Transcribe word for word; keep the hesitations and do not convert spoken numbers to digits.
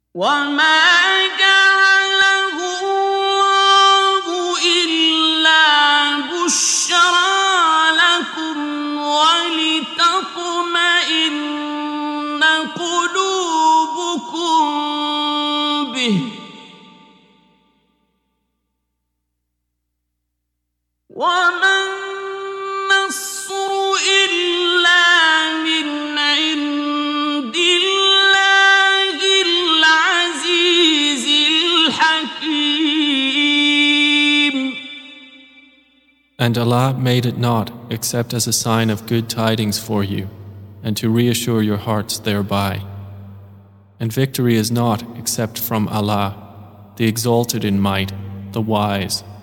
وما جعله الله إلا بشرى لكم ولتطمئن قلوبكم به وما النصر إلا من عند الله العزيز الحكيم. And Allah made it not except as a sign of good tidings for you, and to reassure your hearts thereby. And victory is not except from Allah, the exalted in might, the wise.